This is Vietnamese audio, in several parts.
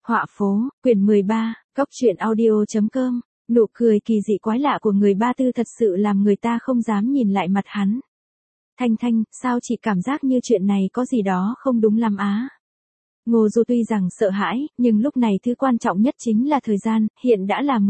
Họa phố, quyển 13, Cốc truyện audio.com, nụ cười kỳ dị quái lạ của người Ba Tư thật sự làm người ta không dám nhìn lại mặt hắn. Thanh Thanh, sao chị cảm giác như chuyện này có gì đó không đúng lắm á? Ngô Du tuy rằng sợ hãi, nhưng lúc này thứ quan trọng nhất chính là thời gian, hiện đã là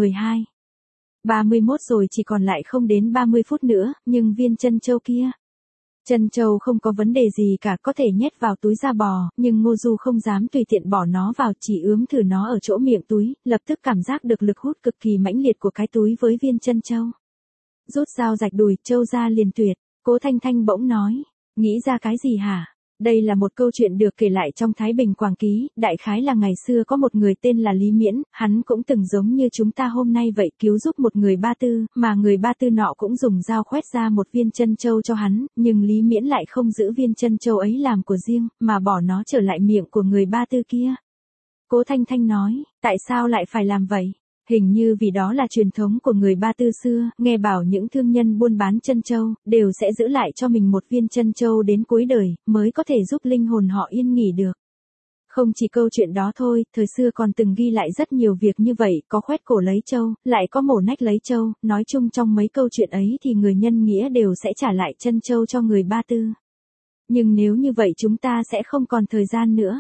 12:31 rồi, chỉ còn lại không đến 30 phút nữa, nhưng viên chân châu kia. Chân châu không có vấn đề gì cả, có thể nhét vào túi da bò, nhưng Ngô Du không dám tùy tiện bỏ nó vào, chỉ ướm thử nó ở chỗ miệng túi, lập tức cảm giác được lực hút cực kỳ mãnh liệt của cái túi với viên chân châu. Rút dao rạch đùi, châu ra liền tuyệt. Cố Thanh Thanh bỗng nói, nghĩ ra cái gì hả? Đây là một câu chuyện được kể lại trong Thái Bình Quảng Ký, đại khái là ngày xưa có một người tên là Lý Miễn, hắn cũng từng giống như chúng ta hôm nay vậy, cứu giúp một người Ba Tư, mà người Ba Tư nọ cũng dùng dao khoét ra một viên chân châu cho hắn, nhưng Lý Miễn lại không giữ viên chân châu ấy làm của riêng, mà bỏ nó trở lại miệng của người Ba Tư kia. Cố Thanh Thanh nói, tại sao lại phải làm vậy? Hình như vì đó là truyền thống của người Ba Tư xưa, nghe bảo những thương nhân buôn bán chân châu, đều sẽ giữ lại cho mình một viên chân châu đến cuối đời, mới có thể giúp linh hồn họ yên nghỉ được. Không chỉ câu chuyện đó thôi, thời xưa còn từng ghi lại rất nhiều việc như vậy, có khoét cổ lấy châu, lại có mổ nách lấy châu, nói chung trong mấy câu chuyện ấy thì người nhân nghĩa đều sẽ trả lại chân châu cho người Ba Tư. Nhưng nếu như vậy chúng ta sẽ không còn thời gian nữa.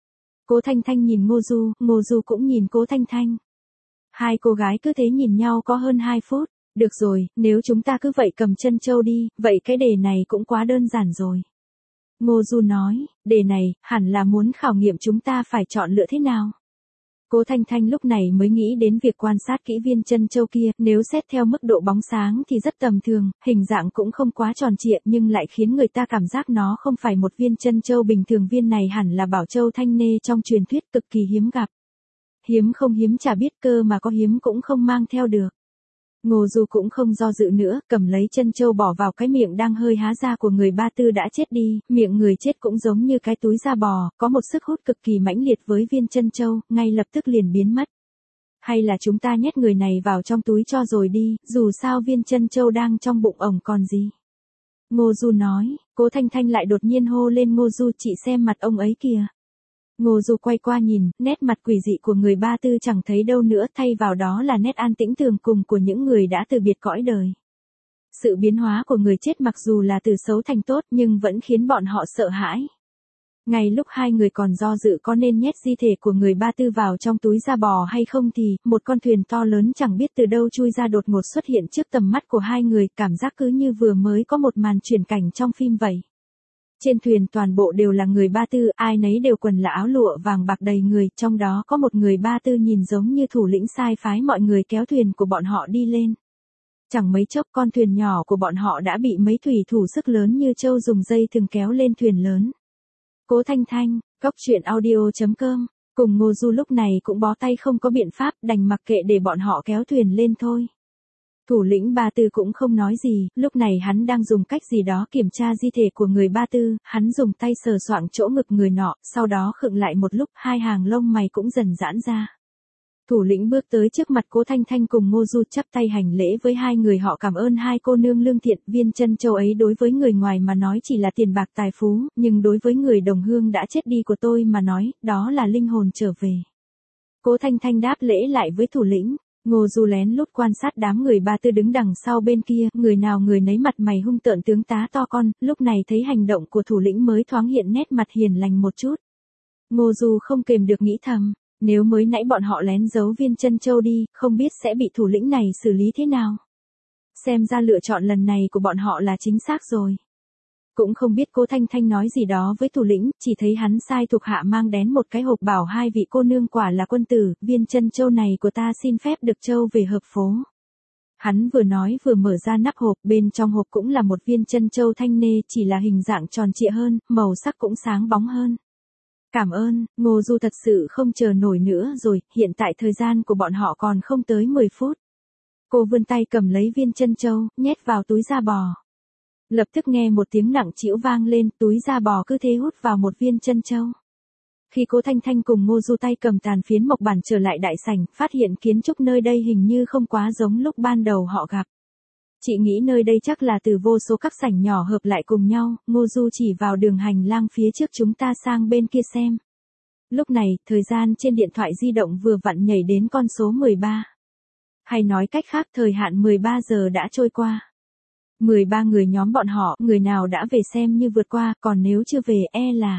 Cố Thanh Thanh nhìn Ngô Du cũng nhìn Cố Thanh Thanh. Hai cô gái cứ thế nhìn nhau có hơn 2 phút. Được rồi, nếu chúng ta cứ vậy cầm chân châu đi, vậy cái đề này cũng quá đơn giản rồi. Ngô Du nói, đề này, hẳn là muốn khảo nghiệm chúng ta phải chọn lựa thế nào. Cố Thanh Thanh lúc này mới nghĩ đến việc quan sát kỹ viên chân châu kia, nếu xét theo mức độ bóng sáng thì rất tầm thường, hình dạng cũng không quá tròn trịa nhưng lại khiến người ta cảm giác nó không phải một viên chân châu bình thường, viên này hẳn là bảo châu thanh nê trong truyền thuyết cực kỳ hiếm gặp. Hiếm không hiếm chả biết, cơ mà có hiếm cũng không mang theo được. Ngô Du cũng không do dự nữa, cầm lấy chân châu bỏ vào cái miệng đang hơi há ra của người Ba Tư đã chết đi, miệng người chết cũng giống như cái túi da bò, có một sức hút cực kỳ mãnh liệt với viên chân châu, ngay lập tức liền biến mất. Hay là chúng ta nhét người này vào trong túi cho rồi đi, dù sao viên chân châu đang trong bụng ổng còn gì. Ngô Du nói, Cố Thanh Thanh lại đột nhiên hô lên, Ngô Du, chị xem mặt ông ấy kìa. Ngô Du quay qua nhìn, nét mặt quỷ dị của người Ba Tư chẳng thấy đâu nữa, thay vào đó là nét an tĩnh thường cùng của những người đã từ biệt cõi đời. Sự biến hóa của người chết mặc dù là từ xấu thành tốt nhưng vẫn khiến bọn họ sợ hãi. Ngay lúc hai người còn do dự có nên nhét di thể của người Ba Tư vào trong túi da bò hay không thì, một con thuyền to lớn chẳng biết từ đâu chui ra đột ngột xuất hiện trước tầm mắt của hai người, cảm giác cứ như vừa mới có một màn chuyển cảnh trong phim vậy. Trên thuyền toàn bộ đều là người Ba Tư, ai nấy đều quần là áo lụa vàng bạc đầy người, trong đó có một người Ba Tư nhìn giống như thủ lĩnh sai phái mọi người kéo thuyền của bọn họ đi lên. Chẳng mấy chốc con thuyền nhỏ của bọn họ đã bị mấy thủy thủ sức lớn như trâu dùng dây thừng kéo lên thuyền lớn. Cố Thanh Thanh, Cốc truyện audio.com, cùng Ngô Du lúc này cũng bó tay không có biện pháp, đành mặc kệ để bọn họ kéo thuyền lên thôi. Thủ lĩnh Ba Tư cũng không nói gì, lúc này hắn đang dùng cách gì đó kiểm tra di thể của người Ba Tư, hắn dùng tay sờ soạng chỗ ngực người nọ, sau đó khựng lại một lúc, hai hàng lông mày cũng dần giãn ra. Thủ lĩnh bước tới trước mặt Cố Thanh Thanh cùng Ngô Du chắp tay hành lễ với hai người họ, cảm ơn hai cô nương lương thiện, viên chân châu ấy đối với người ngoài mà nói chỉ là tiền bạc tài phú, nhưng đối với người đồng hương đã chết đi của tôi mà nói, đó là linh hồn trở về. Cố Thanh Thanh đáp lễ lại với thủ lĩnh. Ngô Du lén lút quan sát đám người Ba Tư đứng đằng sau bên kia, người nào người nấy mặt mày hung tợn, tướng tá to con, lúc này thấy hành động của thủ lĩnh mới thoáng hiện nét mặt hiền lành một chút. Ngô Du không kềm được nghĩ thầm, nếu mới nãy bọn họ lén giấu viên chân châu đi, không biết sẽ bị thủ lĩnh này xử lý thế nào. Xem ra lựa chọn lần này của bọn họ là chính xác rồi. Cũng không biết Cố Thanh Thanh nói gì đó với thủ lĩnh, chỉ thấy hắn sai thuộc hạ mang đến một cái hộp bảo hai vị cô nương quả là quân tử, viên chân châu này của ta xin phép được châu về hợp phố. Hắn vừa nói vừa mở ra nắp hộp, bên trong hộp cũng là một viên chân châu thanh nê, chỉ là hình dạng tròn trịa hơn, màu sắc cũng sáng bóng hơn. Cảm ơn, Ngô Du thật sự không chờ nổi nữa rồi, hiện tại thời gian của bọn họ còn không tới 10 phút. Cô vươn tay cầm lấy viên chân châu, nhét vào túi da bò. Lập tức nghe một tiếng nặng trĩu vang lên, túi da bò cứ thế hút vào một viên chân châu. Khi Cố Thanh Thanh cùng Ngô Du tay cầm tàn phiến mộc bản trở lại đại sảnh, phát hiện kiến trúc nơi đây hình như không quá giống lúc ban đầu họ gặp. Chị nghĩ nơi đây chắc là từ vô số các sảnh nhỏ hợp lại cùng nhau, Ngô Du chỉ vào đường hành lang phía trước, chúng ta sang bên kia xem. Lúc này, thời gian trên điện thoại di động vừa vặn nhảy đến con số 13. Hay nói cách khác, thời hạn 13 giờ đã trôi qua. 13 người nhóm bọn họ, người nào đã về xem như vượt qua, còn nếu chưa về là...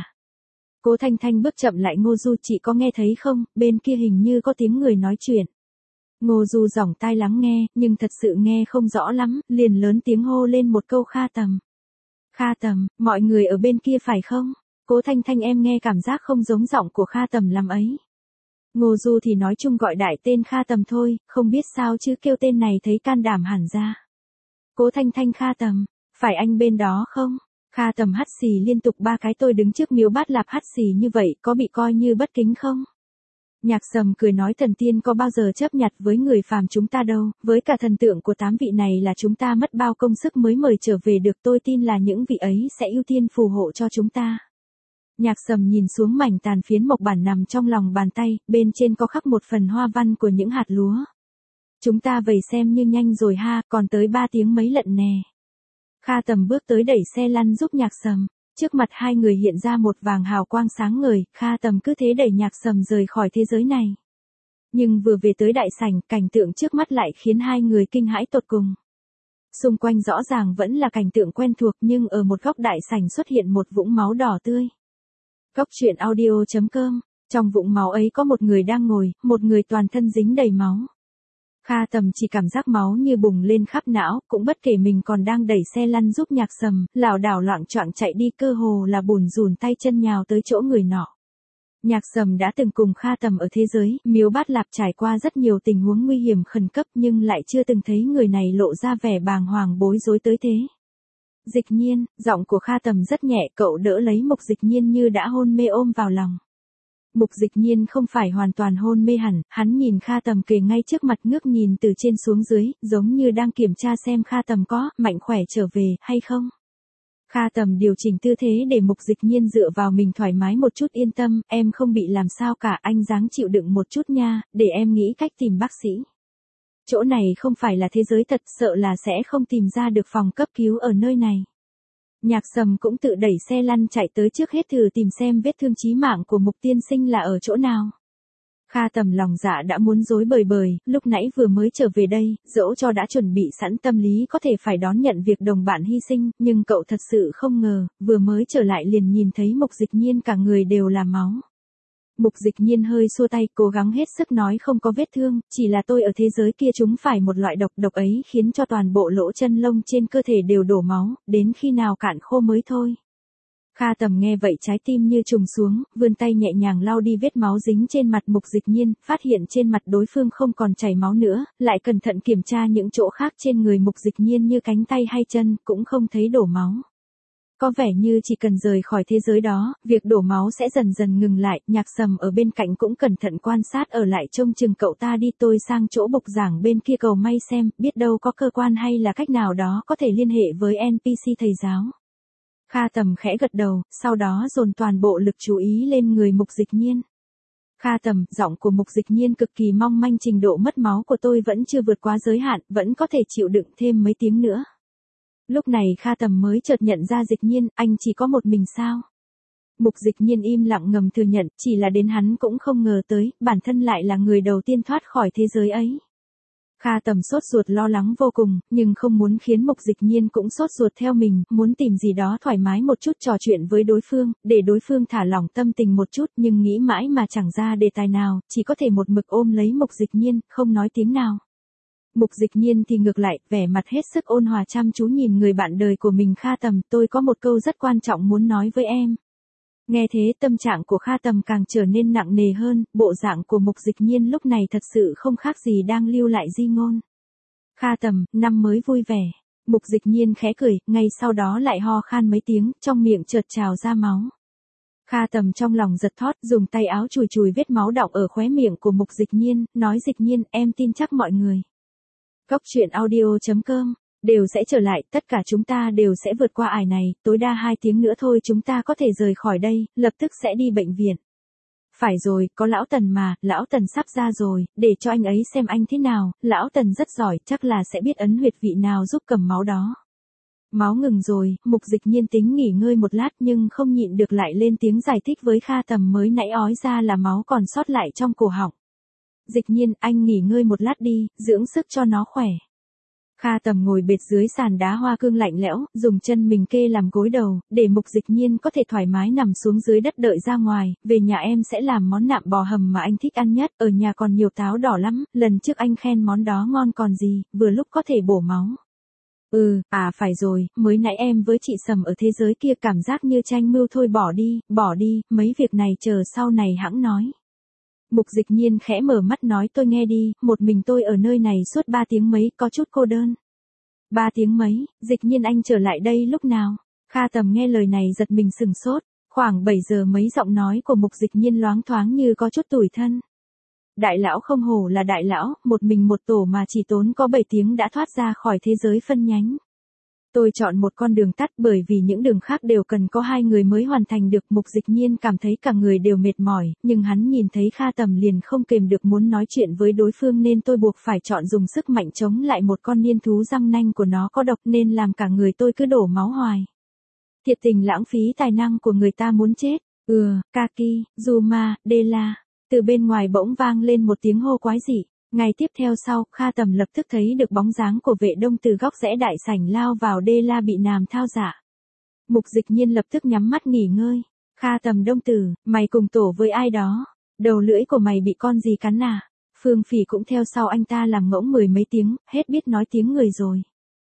Cố Thanh Thanh bước chậm lại Ngô Du, chị có nghe thấy không, bên kia hình như có tiếng người nói chuyện. Ngô Du giỏng tai lắng nghe, nhưng thật sự nghe không rõ lắm, liền lớn tiếng hô lên một câu Kha Tầm. Kha Tầm, mọi người ở bên kia phải không? Cố Thanh Thanh em nghe cảm giác không giống giọng của Kha Tầm lắm ấy. Ngô Du thì nói chung gọi đại tên Kha Tầm thôi, không biết sao chứ kêu tên này thấy can đảm hẳn ra. Cố Thanh Thanh Kha Tầm, phải anh bên đó không? Kha Tầm hắt xì liên tục 3 cái, tôi đứng trước Miếu Bát Lạp hắt xì như vậy có bị coi như bất kính không? Nhạc Sầm cười nói thần tiên có bao giờ chấp nhặt với người phàm chúng ta đâu, với cả thần tượng của 8 vị này là chúng ta mất bao công sức mới mời trở về được, tôi tin là những vị ấy sẽ ưu tiên phù hộ cho chúng ta. Nhạc Sầm nhìn xuống mảnh tàn phiến mộc bản nằm trong lòng bàn tay, bên trên có khắc một phần hoa văn của những hạt lúa. Chúng ta vầy xem như nhanh rồi ha, còn tới 3 tiếng mấy lận nè. Kha Tầm bước tới đẩy xe lăn giúp Nhạc Sầm. Trước mặt hai người hiện ra một vàng hào quang sáng ngời, Kha Tầm cứ thế đẩy Nhạc Sầm rời khỏi thế giới này. Nhưng vừa về tới đại sảnh, cảnh tượng trước mắt lại khiến hai người kinh hãi tột cùng. Xung quanh rõ ràng vẫn là cảnh tượng quen thuộc nhưng ở một góc đại sảnh xuất hiện một vũng máu đỏ tươi. Góc truyện audio.com, trong vũng máu ấy có một người đang ngồi, một người toàn thân dính đầy máu. Kha Tầm chỉ cảm giác máu như bùng lên khắp não, cũng bất kể mình còn đang đẩy xe lăn giúp Nhạc Sầm, lảo đảo loạng choạng chạy đi, cơ hồ là bùn rùn tay chân nhào tới chỗ người nọ. Nhạc Sầm đã từng cùng Kha Tầm ở thế giới Miếu Bát Lạp trải qua rất nhiều tình huống nguy hiểm khẩn cấp nhưng lại chưa từng thấy người này lộ ra vẻ bàng hoàng bối rối tới thế. Dịch Nhiên, giọng của Kha Tầm rất nhẹ, cậu đỡ lấy Mục Dịch Nhiên như đã hôn mê ôm vào lòng. Mục Dịch Nhiên không phải hoàn toàn hôn mê hẳn, hắn nhìn Kha Tầm kề ngay trước mặt, ngước nhìn từ trên xuống dưới, giống như đang kiểm tra xem Kha Tầm có mạnh khỏe trở về hay không. Kha Tầm điều chỉnh tư thế để Mục Dịch Nhiên dựa vào mình thoải mái một chút, yên tâm, em không bị làm sao cả, anh ráng chịu đựng một chút nha, để em nghĩ cách tìm bác sĩ. Chỗ này không phải là thế giới thật, sợ là sẽ không tìm ra được phòng cấp cứu ở nơi này. Nhạc Sầm cũng tự đẩy xe lăn chạy tới, trước hết thử tìm xem vết thương chí mạng của Mục tiên sinh là ở chỗ nào. Kha Tầm lòng dạ đã muốn rối bời bời, lúc nãy vừa mới trở về đây, dẫu cho đã chuẩn bị sẵn tâm lý có thể phải đón nhận việc đồng bạn hy sinh, nhưng cậu thật sự không ngờ, vừa mới trở lại liền nhìn thấy Mục Dịch Nhiên cả người đều là máu. Mục Dịch Nhiên hơi xua tay, cố gắng hết sức nói không có vết thương, chỉ là tôi ở thế giới kia trúng phải một loại độc ấy khiến cho toàn bộ lỗ chân lông trên cơ thể đều đổ máu, đến khi nào cạn khô mới thôi. Kha Tầm nghe vậy trái tim như trùng xuống, vươn tay nhẹ nhàng lau đi vết máu dính trên mặt Mục Dịch Nhiên, phát hiện trên mặt đối phương không còn chảy máu nữa, lại cẩn thận kiểm tra những chỗ khác trên người Mục Dịch Nhiên như cánh tay hay chân, cũng không thấy đổ máu. Có vẻ như chỉ cần rời khỏi thế giới đó, việc đổ máu sẽ dần dần ngừng lại. Nhạc Sầm ở bên cạnh cũng cẩn thận quan sát ở lại trông chừng cậu ta đi, tôi sang chỗ bục giảng bên kia cầu may xem, biết đâu có cơ quan hay là cách nào đó có thể liên hệ với NPC thầy giáo. Kha Tầm khẽ gật đầu, sau đó dồn toàn bộ lực chú ý lên người Mục Dịch Nhiên. Kha Tầm, giọng của Mục Dịch Nhiên cực kỳ mong manh, trình độ mất máu của tôi vẫn chưa vượt quá giới hạn, vẫn có thể chịu đựng thêm mấy tiếng nữa. Lúc này Kha Tầm mới chợt nhận ra Dịch Nhiên, anh chỉ có một mình sao? Mục Dịch Nhiên im lặng ngầm thừa nhận, chỉ là đến hắn cũng không ngờ tới, bản thân lại là người đầu tiên thoát khỏi thế giới ấy. Kha Tầm sốt ruột lo lắng vô cùng, nhưng không muốn khiến Mục Dịch Nhiên cũng sốt ruột theo mình, muốn tìm gì đó thoải mái một chút trò chuyện với đối phương, để đối phương thả lỏng tâm tình một chút, nhưng nghĩ mãi mà chẳng ra đề tài nào, chỉ có thể một mực ôm lấy Mục Dịch Nhiên, không nói tiếng nào. Mục Dịch Nhiên thì ngược lại, vẻ mặt hết sức ôn hòa chăm chú nhìn người bạn đời của mình. Kha Tầm, tôi có một câu rất quan trọng muốn nói với em. Nghe thế tâm trạng của Kha Tầm càng trở nên nặng nề hơn, bộ dạng của Mục Dịch Nhiên lúc này thật sự không khác gì đang lưu lại di ngôn. Kha Tầm, năm mới vui vẻ. Mục Dịch Nhiên khẽ cười, ngay sau đó lại ho khan mấy tiếng, trong miệng chợt trào ra máu. Kha Tầm trong lòng giật thót, dùng tay áo chùi chùi vết máu đọng ở khóe miệng của Mục Dịch Nhiên, nói Dịch Nhiên, em tin chắc mọi người. Góc truyện audio.com đều sẽ trở lại, tất cả chúng ta đều sẽ vượt qua ải này, tối đa 2 tiếng nữa thôi chúng ta có thể rời khỏi đây, lập tức sẽ đi bệnh viện. Phải rồi, có Lão Tần mà, Lão Tần sắp ra rồi, để cho anh ấy xem anh thế nào, Lão Tần rất giỏi, chắc là sẽ biết ấn huyệt vị nào giúp cầm máu đó. Máu ngừng rồi, Mục Dịch Nhiên tính nghỉ ngơi một lát nhưng không nhịn được lại lên tiếng giải thích với Kha Tầm mới nãy ói ra là máu còn sót lại trong cổ họng. Dịch Nhiên, anh nghỉ ngơi một lát đi, dưỡng sức cho nó khỏe. Kha Tầm ngồi bệt dưới sàn đá hoa cương lạnh lẽo, dùng chân mình kê làm gối đầu, để Mục Dịch Nhiên có thể thoải mái nằm xuống dưới đất đợi ra ngoài, về nhà em sẽ làm món nạm bò hầm mà anh thích ăn nhất, ở nhà còn nhiều táo đỏ lắm, lần trước anh khen món đó ngon còn gì, vừa lúc có thể bổ máu. Phải rồi, mới nãy em với chị Sầm ở thế giới kia cảm giác như tranh mưu thôi bỏ đi, mấy việc này chờ sau này hẵng nói. Mục Dịch Nhiên khẽ mở mắt nói tôi nghe đi, một mình tôi ở nơi này suốt 3 tiếng mấy, có chút cô đơn. 3 tiếng mấy, Dịch Nhiên anh trở lại đây lúc nào? Kha Tầm nghe lời này giật mình sừng sốt, khoảng 7 giờ mấy giọng nói của Mục Dịch Nhiên loáng thoáng như có chút tủi thân. Đại lão không hổ là đại lão, một mình một tổ mà chỉ tốn có 7 tiếng đã thoát ra khỏi thế giới phân nhánh. Tôi chọn một con đường tắt bởi vì những đường khác đều cần có 2 người mới hoàn thành được. Mục Dịch Nhiên cảm thấy cả người đều mệt mỏi, nhưng hắn nhìn thấy Kha Tầm liền không kềm được muốn nói chuyện với đối phương nên tôi buộc phải chọn dùng sức mạnh chống lại một con niên thú răng nanh của nó có độc nên làm cả người tôi cứ đổ máu hoài. Thiệt tình lãng phí tài năng của người ta muốn chết. Kaki, Zuma, Dela. Từ bên ngoài bỗng vang lên một tiếng hô quái dị. Ngày tiếp theo sau, Kha Tầm lập tức thấy được bóng dáng của vệ đông từ góc rẽ đại sảnh lao vào. Dela bị Nam thao dạ. Mục Dịch Nhiên lập tức nhắm mắt nghỉ ngơi. Kha Tầm đông tử, mày cùng tổ với ai đó? Đầu lưỡi của mày bị con gì cắn à? Phương Phỉ cũng theo sau anh ta làm ngỗng 10 mấy tiếng, hết biết nói tiếng người rồi.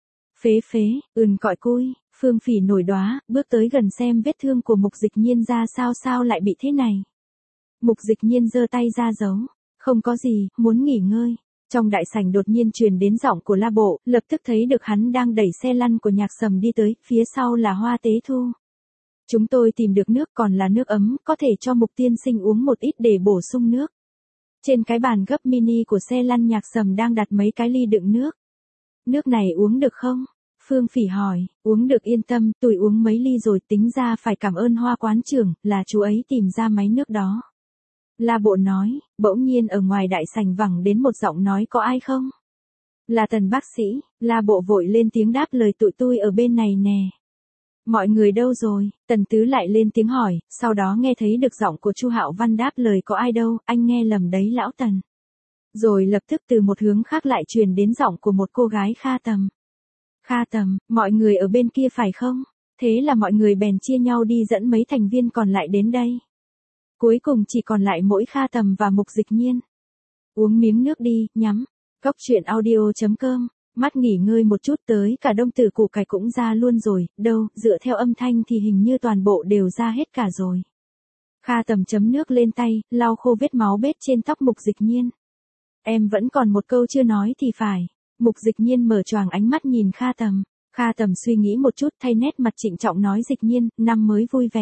Phế, cọi cui. Phương Phỉ nổi đoá, bước tới gần xem vết thương của Mục Dịch Nhiên ra sao lại bị thế này. Mục Dịch Nhiên giơ tay ra giấu. Không có gì, muốn nghỉ ngơi. Trong đại sảnh đột nhiên truyền đến giọng của La Bộ, lập tức thấy được hắn đang đẩy xe lăn của Nhạc Sầm đi tới, phía sau là Hoa Tế Thu. Chúng tôi tìm được nước còn là nước ấm, có thể cho Mục tiên sinh uống một ít để bổ sung nước. Trên cái bàn gấp mini của xe lăn Nhạc Sầm đang đặt mấy cái ly đựng nước. Nước này uống được không? Phương Phỉ hỏi, uống được yên tâm, tôi uống mấy ly rồi, tính ra phải cảm ơn Hoa quán trưởng, là chú ấy tìm ra máy nước đó. La Bộ nói, bỗng nhiên ở ngoài đại sảnh vẳng đến một giọng nói có ai không? Là Tần bác sĩ. La Bộ vội lên tiếng đáp lời tụi tôi ở bên này nè. Mọi người đâu rồi? Tần Tứ lại lên tiếng hỏi, sau đó nghe thấy được giọng của Chu Hạo Văn đáp lời có ai đâu, anh nghe lầm đấy lão Tần. Rồi lập tức từ một hướng khác lại truyền đến giọng của một cô gái Kha Tầm. Kha Tầm, mọi người ở bên kia phải không? Thế là mọi người bèn chia nhau đi dẫn mấy thành viên còn lại đến đây. Cuối cùng chỉ còn lại mỗi Kha Tầm và Mục Dịch Nhiên. Uống miếng nước đi, nhắm. Góc truyện audio.com. Mắt nghỉ ngơi một chút tới cả đông tử củ cải cũng ra luôn rồi, đâu, dựa theo âm thanh thì hình như toàn bộ đều ra hết cả rồi. Kha Tầm chấm nước lên tay, lau khô vết máu bết trên tóc Mục Dịch Nhiên. Em vẫn còn một câu chưa nói thì phải. Mục Dịch Nhiên mở choàng ánh mắt nhìn Kha Tầm. Kha Tầm suy nghĩ một chút thay nét mặt trịnh trọng nói Dịch Nhiên, năm mới vui vẻ.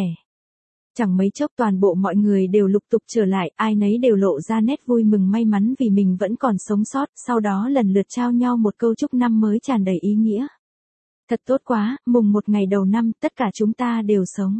Chẳng mấy chốc toàn bộ mọi người đều lục tục trở lại, ai nấy đều lộ ra nét vui mừng may mắn vì mình vẫn còn sống sót, sau đó lần lượt trao nhau một câu chúc năm mới tràn đầy ý nghĩa. Thật tốt quá, mùng một ngày đầu năm, tất cả chúng ta đều sống.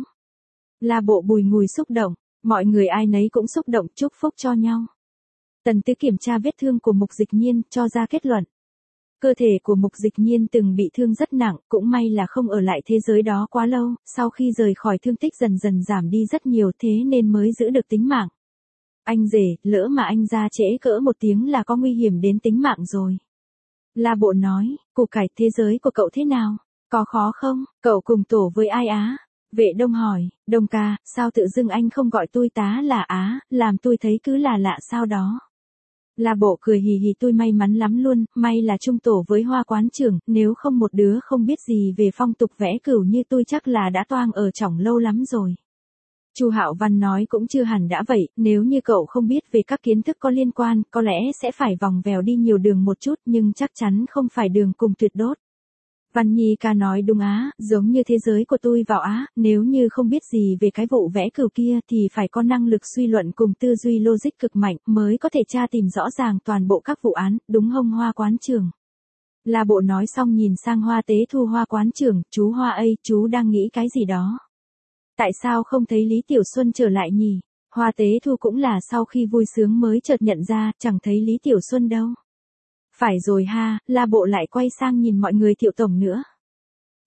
La Bộ bùi ngùi xúc động, mọi người ai nấy cũng xúc động chúc phúc cho nhau. Tần Tứ kiểm tra vết thương của Mục Dịch Nhiên, cho ra kết luận. Cơ thể của Mục Dịch Nhiên từng bị thương rất nặng, cũng may là không ở lại thế giới đó quá lâu, sau khi rời khỏi thương tích dần dần giảm đi rất nhiều thế nên mới giữ được tính mạng. Anh rể, lỡ mà anh ra trễ cỡ 1 tiếng là có nguy hiểm đến tính mạng rồi. La Bộ nói, củ cải thế giới của cậu thế nào? Có khó không? Cậu cùng tổ với ai á? Vệ Đông hỏi, Đông ca, sao tự dưng anh không gọi tôi tá là á, làm tôi thấy cứ là lạ sao đó. La Bộ cười hì hì tôi may mắn lắm luôn, may là chung tổ với Hoa quán trưởng, nếu không một đứa không biết gì về phong tục vẽ cửu như tôi chắc là đã toang ở trỏng lâu lắm rồi. Chu Hạo Văn nói cũng chưa hẳn đã vậy, nếu như cậu không biết về các kiến thức có liên quan, có lẽ sẽ phải vòng vèo đi nhiều đường một chút nhưng chắc chắn không phải đường cùng tuyệt đốt. Văn Nhi ca nói đúng á, giống như thế giới của tôi vào á, nếu như không biết gì về cái vụ vẽ cửu kia thì phải có năng lực suy luận cùng tư duy logic cực mạnh mới có thể tra tìm rõ ràng toàn bộ các vụ án, đúng không Hoa quán trưởng? La Bộ nói xong nhìn sang Hoa Tế Thu Hoa quán trưởng, chú Hoa ơi, chú đang nghĩ cái gì đó? Tại sao không thấy Lý Tiểu Xuân trở lại nhỉ? Hoa Tế Thu cũng là sau khi vui sướng mới chợt nhận ra, chẳng thấy Lý Tiểu Xuân đâu. Phải rồi ha, La Bộ lại quay sang nhìn mọi người Thiệu tổng nữa.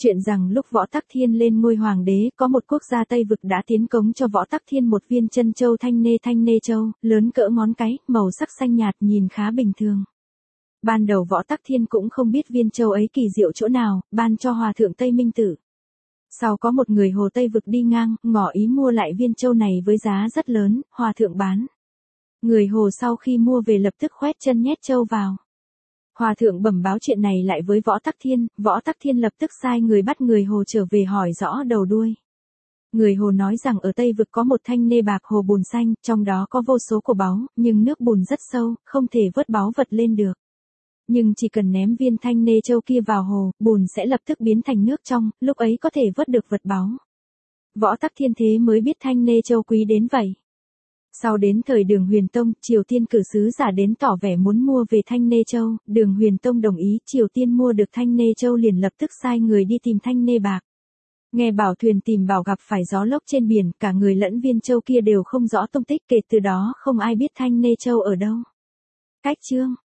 Chuyện rằng lúc Võ Tắc Thiên lên ngôi hoàng đế, có một quốc gia Tây Vực đã tiến cống cho Võ Tắc Thiên một viên chân châu thanh nê châu, lớn cỡ ngón cái, màu sắc xanh nhạt nhìn khá bình thường. Ban đầu Võ Tắc Thiên cũng không biết viên châu ấy kỳ diệu chỗ nào, ban cho hòa thượng Tây Minh Tử. Sau có một người Hồ Tây Vực đi ngang, ngỏ ý mua lại viên châu này với giá rất lớn, hòa thượng bán. Người Hồ sau khi mua về lập tức khoét chân nhét châu vào. Hòa thượng bẩm báo chuyện này lại với Võ Tắc Thiên lập tức sai người bắt người Hồ trở về hỏi rõ đầu đuôi. Người Hồ nói rằng ở Tây Vực có một thanh nê bạc hồ bùn xanh, trong đó có vô số của báu, nhưng nước bùn rất sâu, không thể vớt báu vật lên được. Nhưng chỉ cần ném viên thanh nê châu kia vào hồ, bùn sẽ lập tức biến thành nước trong, lúc ấy có thể vớt được vật báu. Võ Tắc Thiên thế mới biết thanh nê châu quý đến vậy. Sau đến thời Đường Huyền Tông, Triều Tiên cử sứ giả đến tỏ vẻ muốn mua về thanh nê châu, Đường Huyền Tông đồng ý, Triều Tiên mua được thanh nê châu liền lập tức sai người đi tìm thanh nê bạc. Nghe bảo thuyền tìm bảo gặp phải gió lốc trên biển, cả người lẫn viên châu kia đều không rõ tung tích, kể từ đó không ai biết thanh nê châu ở đâu. Cách chương